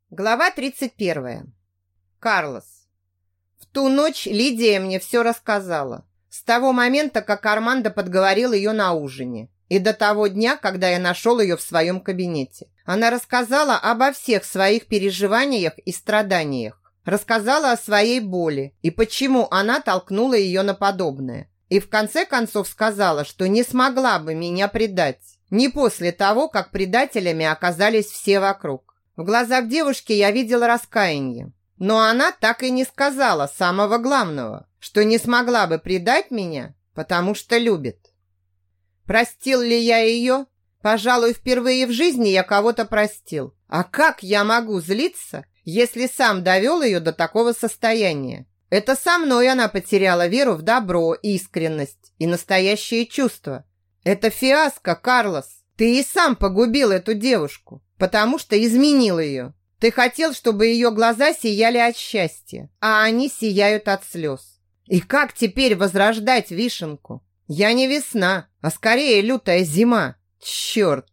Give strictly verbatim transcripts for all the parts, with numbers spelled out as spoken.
Глава тридцать первая. Карлос. В ту ночь Лидия мне все рассказала. С того момента, как Армандо подговорил ее на ужине. И до того дня, когда я нашел ее в своем кабинете. Она рассказала обо всех своих переживаниях и страданиях. Рассказала о своей боли и почему она толкнула ее на подобное. И в конце концов сказала, что не смогла бы меня предать. Не после того, как предателями оказались все вокруг. В глазах девушки я видела раскаяние. Но она так и не сказала самого главного, что не смогла бы предать меня, потому что любит. Простил ли я ее? Пожалуй, впервые в жизни я кого-то простил. А как я могу злиться, если сам довел ее до такого состояния? Это со мной она потеряла веру в добро, искренность и настоящие чувства. Это фиаско, Карлос. Ты и сам погубил эту девушку, потому что изменил ее. Ты хотел, чтобы ее глаза сияли от счастья, а они сияют от слез. И как теперь возрождать вишенку? Я не весна, а скорее лютая зима. Черт!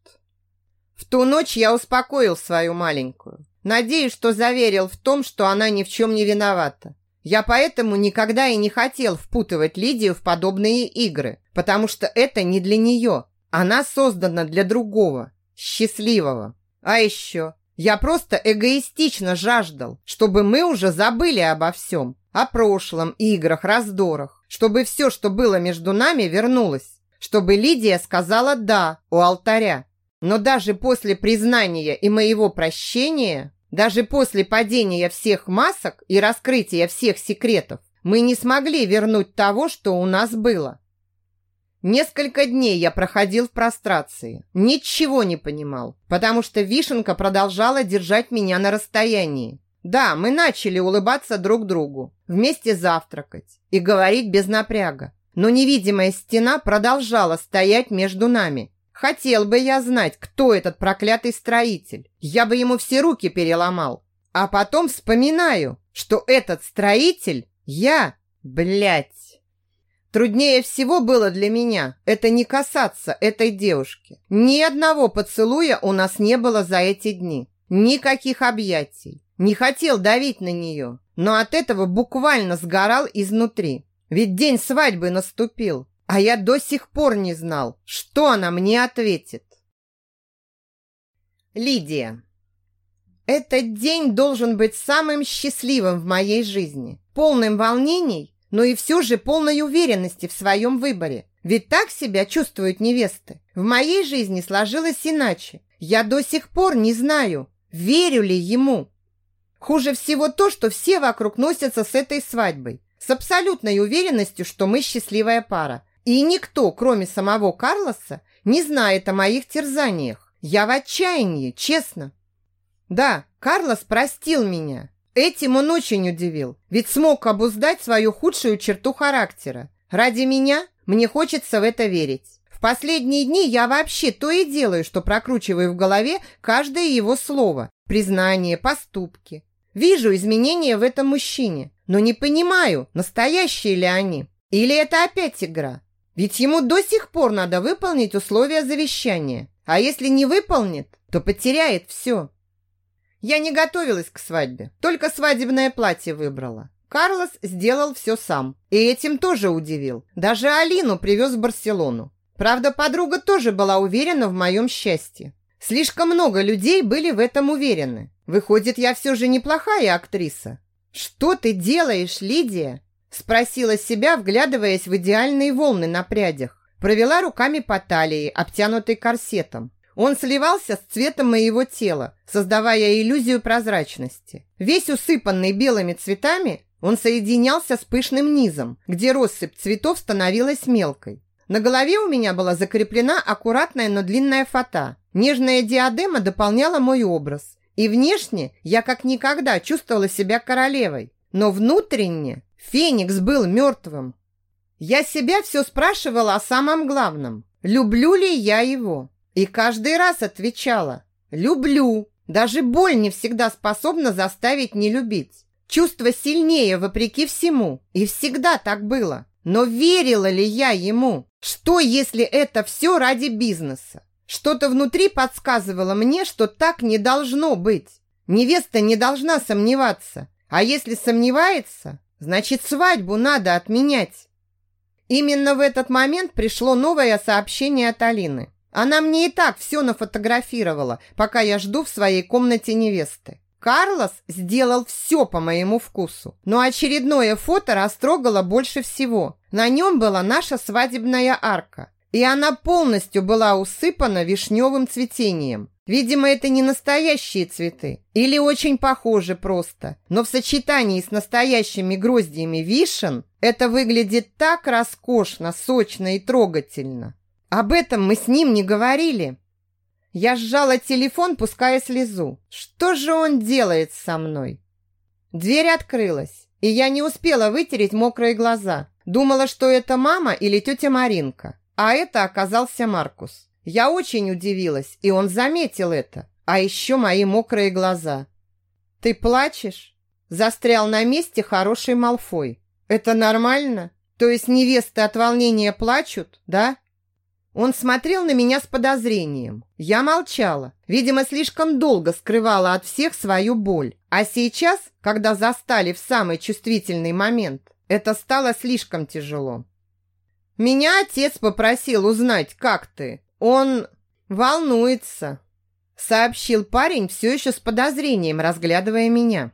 В ту ночь я успокоил свою маленькую. Надеюсь, что заверил в том, что она ни в чем не виновата. Я поэтому никогда и не хотел впутывать Лидию в подобные игры, потому что это не для нее. Она создана для другого, счастливого. А еще я просто эгоистично жаждал, чтобы мы уже забыли обо всем, о прошлом, играх, раздорах, чтобы все, что было между нами, вернулось, чтобы Лидия сказала «да» у алтаря. Но даже после признания и моего прощения, даже после падения всех масок и раскрытия всех секретов, мы не смогли вернуть того, что у нас было. Несколько дней я проходил в прострации, ничего не понимал, потому что вишенка продолжала держать меня на расстоянии. Да, мы начали улыбаться друг другу, вместе завтракать и говорить без напряга, но невидимая стена продолжала стоять между нами. Хотел бы я знать, кто этот проклятый строитель, я бы ему все руки переломал. А потом вспоминаю, что этот строитель я, блядь. Труднее всего было для меня это не касаться этой девушки. Ни одного поцелуя у нас не было за эти дни. Никаких объятий. Не хотел давить на нее, но от этого буквально сгорал изнутри. Ведь день свадьбы наступил, а я до сих пор не знал, что она мне ответит. Лидия. Этот день должен быть самым счастливым в моей жизни. Полным волнений, но и все же полной уверенности в своем выборе. Ведь так себя чувствуют невесты. В моей жизни сложилось иначе. Я до сих пор не знаю, верю ли ему. Хуже всего то, что все вокруг носятся с этой свадьбой. С абсолютной уверенностью, что мы счастливая пара. И никто, кроме самого Карлоса, не знает о моих терзаниях. Я в отчаянии, честно. Да, Карлос простил меня. Этим он очень удивил, ведь смог обуздать свою худшую черту характера. Ради меня мне хочется в это верить. В последние дни я вообще то и делаю, что прокручиваю в голове каждое его слово, признание, поступки. Вижу изменения в этом мужчине, но не понимаю, настоящие ли они. Или это опять игра? Ведь ему до сих пор надо выполнить условия завещания. А если не выполнит, то потеряет все. Я не готовилась к свадьбе, только свадебное платье выбрала. Карлос сделал все сам, и этим тоже удивил. Даже Алину привез в Барселону. Правда, подруга тоже была уверена в моем счастье. Слишком много людей были в этом уверены. Выходит, я все же неплохая актриса. «Что ты делаешь, Лидия?» Спросила себя, вглядываясь в идеальные волны на прядях. Провела руками по талии, обтянутой корсетом. Он сливался с цветом моего тела, создавая иллюзию прозрачности. Весь усыпанный белыми цветами, он соединялся с пышным низом, где россыпь цветов становилась мелкой. На голове у меня была закреплена аккуратная, но длинная фата. Нежная диадема дополняла мой образ. И внешне я как никогда чувствовала себя королевой. Но внутренне Феникс был мертвым. Я себя все спрашивала о самом главном. Люблю ли я его? И каждый раз отвечала: люблю. Даже боль не всегда способна заставить не любить. Чувство сильнее вопреки всему. И всегда так было. Но верила ли я ему? Что, если это все ради бизнеса? Что-то внутри подсказывало мне, что так не должно быть. Невеста не должна сомневаться. А если сомневается, значит, свадьбу надо отменять. Именно в этот момент пришло новое сообщение от Алины. Она мне и так все нафотографировала, пока я жду в своей комнате невесты. Карлос сделал все по моему вкусу, но очередное фото растрогало больше всего. На нем была наша свадебная арка, и она полностью была усыпана вишневым цветением. Видимо, это не настоящие цветы, или очень похожи просто, но в сочетании с настоящими гроздьями вишен это выглядит так роскошно, сочно и трогательно. Об этом мы с ним не говорили. Я сжала телефон, пуская слезу. Что же он делает со мной? Дверь открылась, и я не успела вытереть мокрые глаза. Думала, что это мама или тетя Маринка, а это оказался Маркус. Я очень удивилась, и он заметил это. А еще мои мокрые глаза. «Ты плачешь?» Застрял на месте хороший Малфой. «Это нормально? То есть невесты от волнения плачут, да?» Он смотрел на меня с подозрением. Я молчала. Видимо, слишком долго скрывала от всех свою боль. А сейчас, когда застали в самый чувствительный момент, это стало слишком тяжело. «Меня отец попросил узнать, как ты. Он волнуется», сообщил парень, все еще с подозрением, разглядывая меня.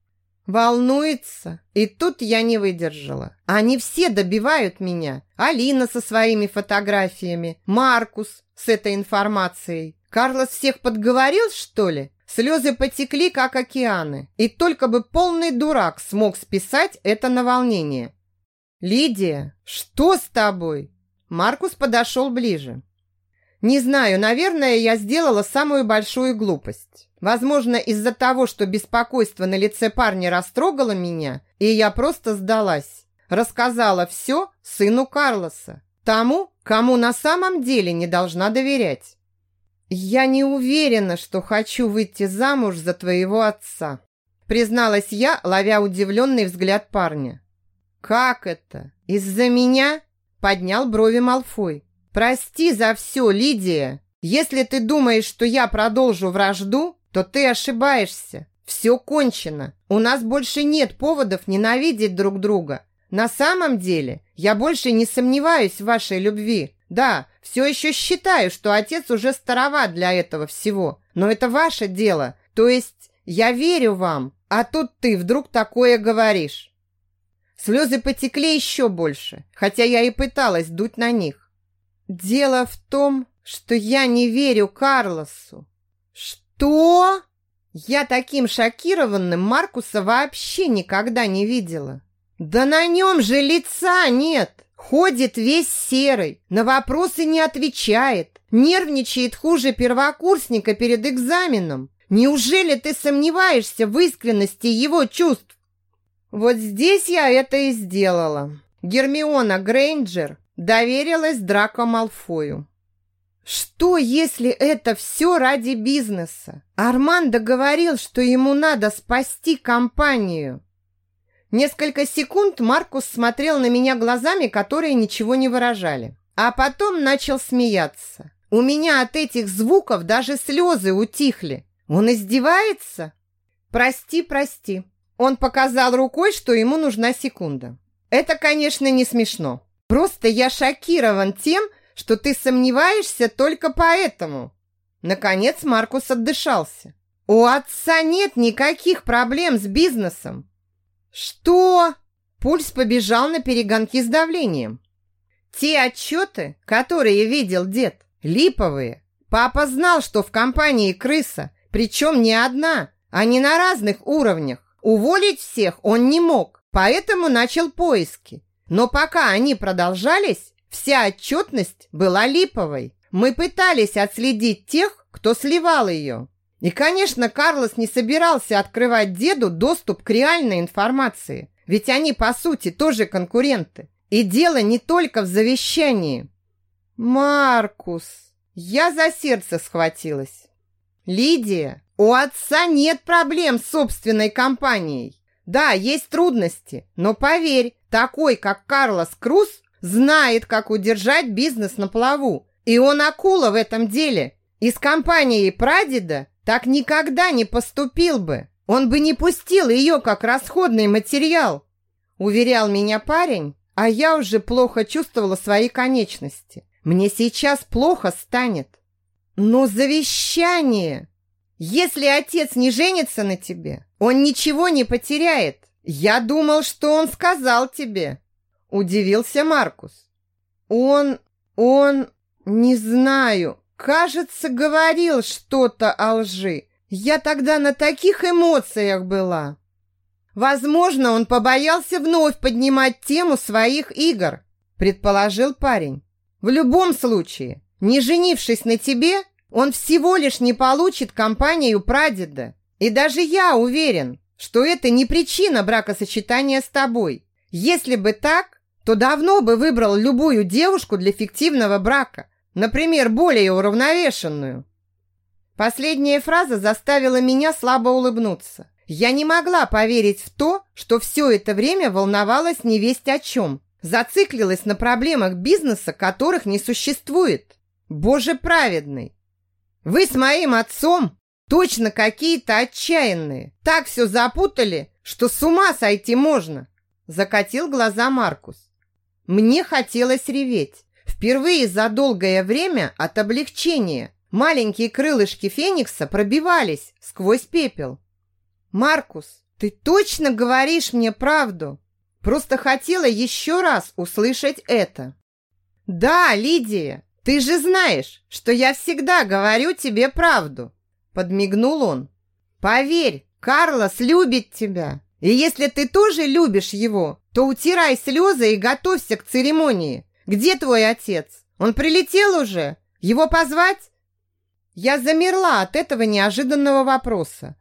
Волнуется. И тут я не выдержала. Они все добивают меня. Алина со своими фотографиями, Маркус с этой информацией. Карлос всех подговорил, что ли? Слезы потекли, как океаны. И только бы полный дурак смог списать это на волнение. «Лидия, что с тобой?» Маркус подошел ближе. Не знаю, наверное, я сделала самую большую глупость. Возможно, из-за того, что беспокойство на лице парня растрогало меня, и я просто сдалась. Рассказала все сыну Карлоса, тому, кому на самом деле не должна доверять. «Я не уверена, что хочу выйти замуж за твоего отца», призналась я, ловя удивленный взгляд парня. «Как это? Из-за меня?» поднял брови Малфой. «Прости за все, Лидия. Если ты думаешь, что я продолжу вражду, то ты ошибаешься. Все кончено. У нас больше нет поводов ненавидеть друг друга. На самом деле, я больше не сомневаюсь в вашей любви. Да, все еще считаю, что отец уже староват для этого всего. Но это ваше дело. То есть я верю вам, а тут ты вдруг такое говоришь». Слезы потекли еще больше, хотя я и пыталась дуть на них. «Дело в том, что я не верю Карлосу». «Что?» Я таким шокированным Маркуса вообще никогда не видела. Да на нем же лица нет. Ходит весь серый, на вопросы не отвечает, нервничает хуже первокурсника перед экзаменом. Неужели ты сомневаешься в искренности его чувств? Вот здесь я это и сделала. Гермиона Грейнджер доверилась Драко Малфою. Что, если это все ради бизнеса? Армандо говорил, что ему надо спасти компанию. Несколько секунд Маркус смотрел на меня глазами, которые ничего не выражали. А потом начал смеяться. У меня от этих звуков даже слезы утихли. Он издевается? Прости, прости. Он показал рукой, что ему нужна секунда. Это, конечно, не смешно. Просто я шокирован тем, что ты сомневаешься только поэтому. Наконец Маркус отдышался. У отца нет никаких проблем с бизнесом. Что? Пульс побежал на перегонки с давлением. Те отчеты, которые видел дед, липовые. Папа знал, что в компании крыса, причем не одна, а не на разных уровнях. Уволить всех он не мог, поэтому начал поиски. Но пока они продолжались, вся отчетность была липовой. Мы пытались отследить тех, кто сливал ее. И, конечно, Карлос не собирался открывать деду доступ к реальной информации. Ведь они, по сути, тоже конкуренты. И дело не только в завещании. Маркус, я за сердце схватилась. Лидия, у отца нет проблем с собственной компанией. Да, есть трудности, но поверь, такой, как Карлос Круз, знает, как удержать бизнес на плаву. И он акула в этом деле. И с компанией прадеда Так никогда не поступил бы. Он бы не пустил ее как расходный материал, уверял меня парень, а я уже плохо чувствовала свои конечности. Мне сейчас плохо станет. Но завещание... Если отец не женится на тебе, он ничего не потеряет. Я думал, что он сказал тебе. Удивился Маркус. Он... он... не знаю... Кажется, говорил что-то о лжи. Я тогда на таких эмоциях была. Возможно, он побоялся вновь поднимать тему своих игр, предположил парень. В любом случае, не женившись на тебе, он всего лишь не получит компанию прадеда. И даже я уверен, что это не причина бракосочетания с тобой. Если бы так, то давно бы выбрал любую девушку для фиктивного брака. Например, более уравновешенную. Последняя фраза заставила меня слабо улыбнуться. Я не могла поверить в то, что все это время волновалась невесть о чем. Зациклилась на проблемах бизнеса, которых не существует. Боже праведный! Вы с моим отцом точно какие-то отчаянные. Так все запутали, что с ума сойти можно. Закатил глаза Маркус. Мне хотелось реветь. Впервые за долгое время от облегчения маленькие крылышки Феникса пробивались сквозь пепел. «Маркус, ты точно говоришь мне правду?» Просто хотела еще раз услышать это. «Да, Лидия, ты же знаешь, что я всегда говорю тебе правду», подмигнул он. «Поверь, Карлос любит тебя. И если ты тоже любишь его, то утирай слезы и готовься к церемонии. Где твой отец? Он прилетел уже? Его позвать?» Я замерла от этого неожиданного вопроса.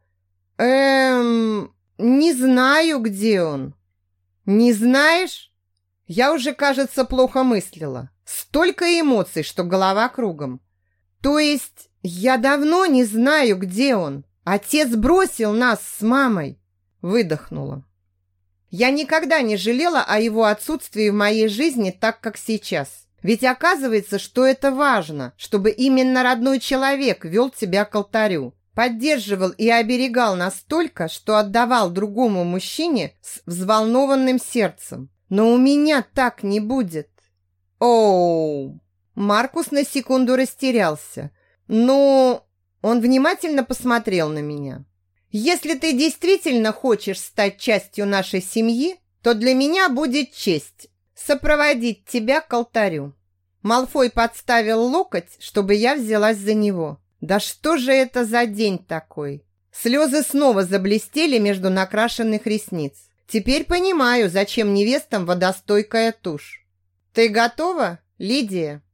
Эм, не знаю, где он. Не знаешь? Я уже, кажется, плохо мыслила. Столько эмоций, что голова кругом. То есть, я давно не знаю, где он. Отец бросил нас с мамой. Выдохнула. Я никогда не жалела о его отсутствии в моей жизни так, как сейчас. Ведь оказывается, что это важно, чтобы именно родной человек вел тебя к алтарю, поддерживал и оберегал настолько, что отдавал другому мужчине с взволнованным сердцем. Но у меня так не будет. Оу! Маркус на секунду растерялся. Но он внимательно посмотрел на меня. Если ты действительно хочешь стать частью нашей семьи, то для меня будет честь сопроводить тебя к алтарю. Малфой подставил локоть, чтобы я взялась за него. Да что же это за день такой? Слезы снова заблестели между накрашенных ресниц. Теперь понимаю, зачем невестам водостойкая тушь. Ты готова, Лидия?